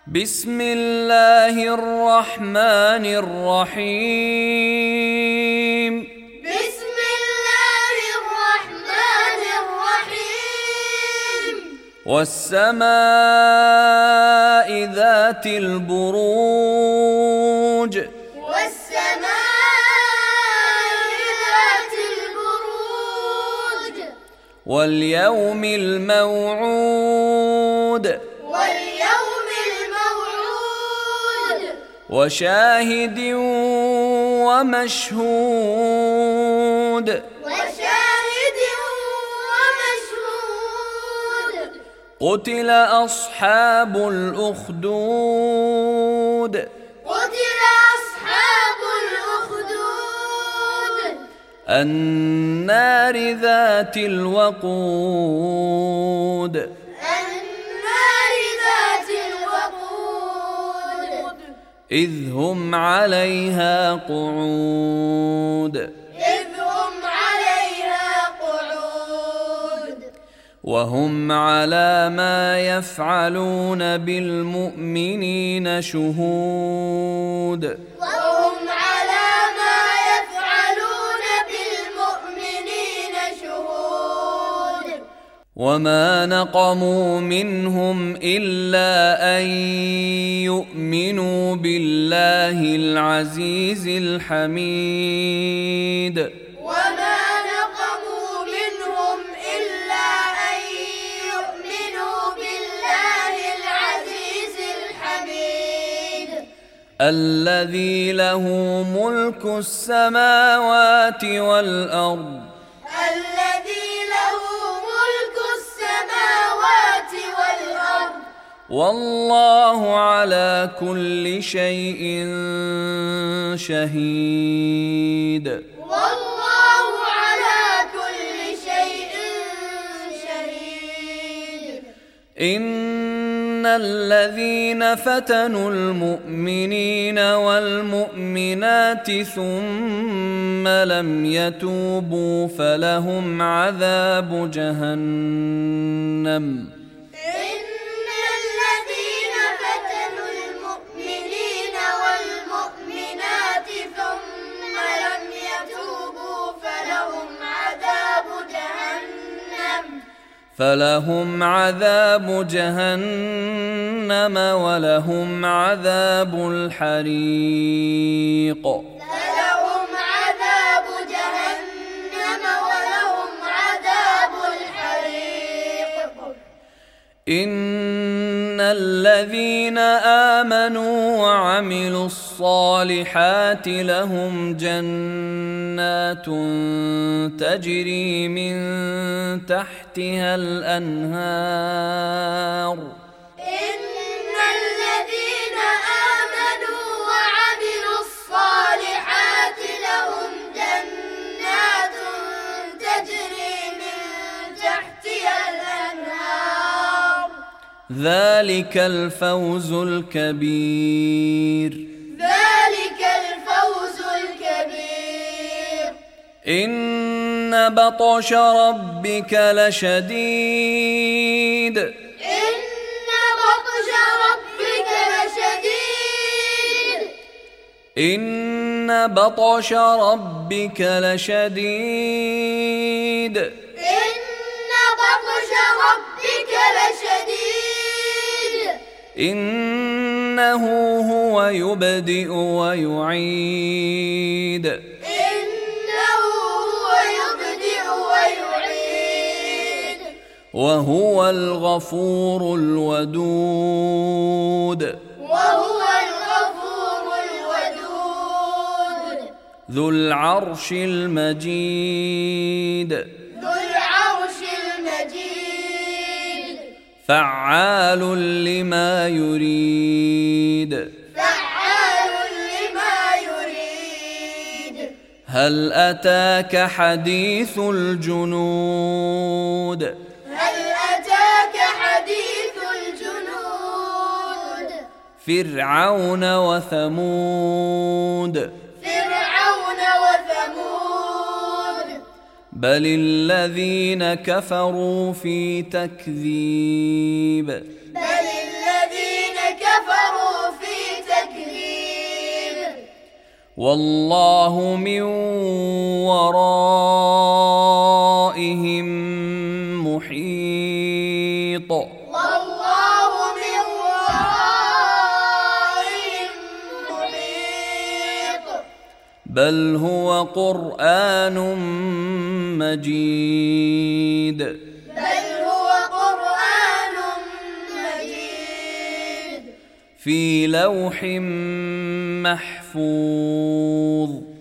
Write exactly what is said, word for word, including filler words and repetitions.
بسم الله الرحمن الرحيم بسم الله الرحمن الرحيم والسماء ذات البروج والسماء ذات البروج واليوم الموعود واليوم الموعود وشاهد ومشهود وشاهد ومشهود قتل أصحاب الأخدود قتل أصحاب الأخدود النار ذات الوقود النار ذات الوقود إذ هم عليها قعود إذ هم عليها قعود وهم على ما يفعلون بالمؤمنين شهود وهم على ما يفعلون بالمؤمنين شهود وما نقموا منهم إلا أن يؤمنوا بالله العزيز الحميد وما نقموا منهم إلا أن يؤمنوا بالله العزيز الحميد الذي له ملك السماوات والأرض الذي له ملك السماوات والأرض والله على كل شيء شهيد والله على كل شيء شهيد إن الذين فتنوا المؤمنين والمؤمنات ثم لم يتوبوا فلهم عذاب جهنم إن الذين فتنوا المؤمنين والمؤمنات ثم لم يتوبوا فلهم عذاب جهنم فلهم عذاب جهنم ولهم عذاب الحريق فلهم عذاب جهنم ولهم عذاب الحريق إن الذين آمنوا وعملوا الصالحات لهم جنات تجري من تحتها الأنهار إن الذين آمنوا وعملوا الصالحات لهم جنات تجري من تحتها الأنهار ذلك الفوز الكبير ذلك الفوز الكبير إن بطش ربك لشديد إن بطش ربك لشديد إن بطش ربك لشديد إن بطش ربك لشديد إنه هو يبدئ ويعيد إنه هو يبدئ ويعيد وهو الغفور الودود وهو الغفور الودود ذو العرش المجيد ذو العرش المجيد فعال لما يريد فعال لما يريد هل أتاك حديث الجنود هل أتاك حديث الجنود فرعون وثمود فرعون وثمود بل الذين كفروا في تكذيب بل الذين كفروا والله من ورائهم محيط والله من ورائهم محيط بل هو قرآن مجيد بل هو قرآن مجيد في لوح محفوظ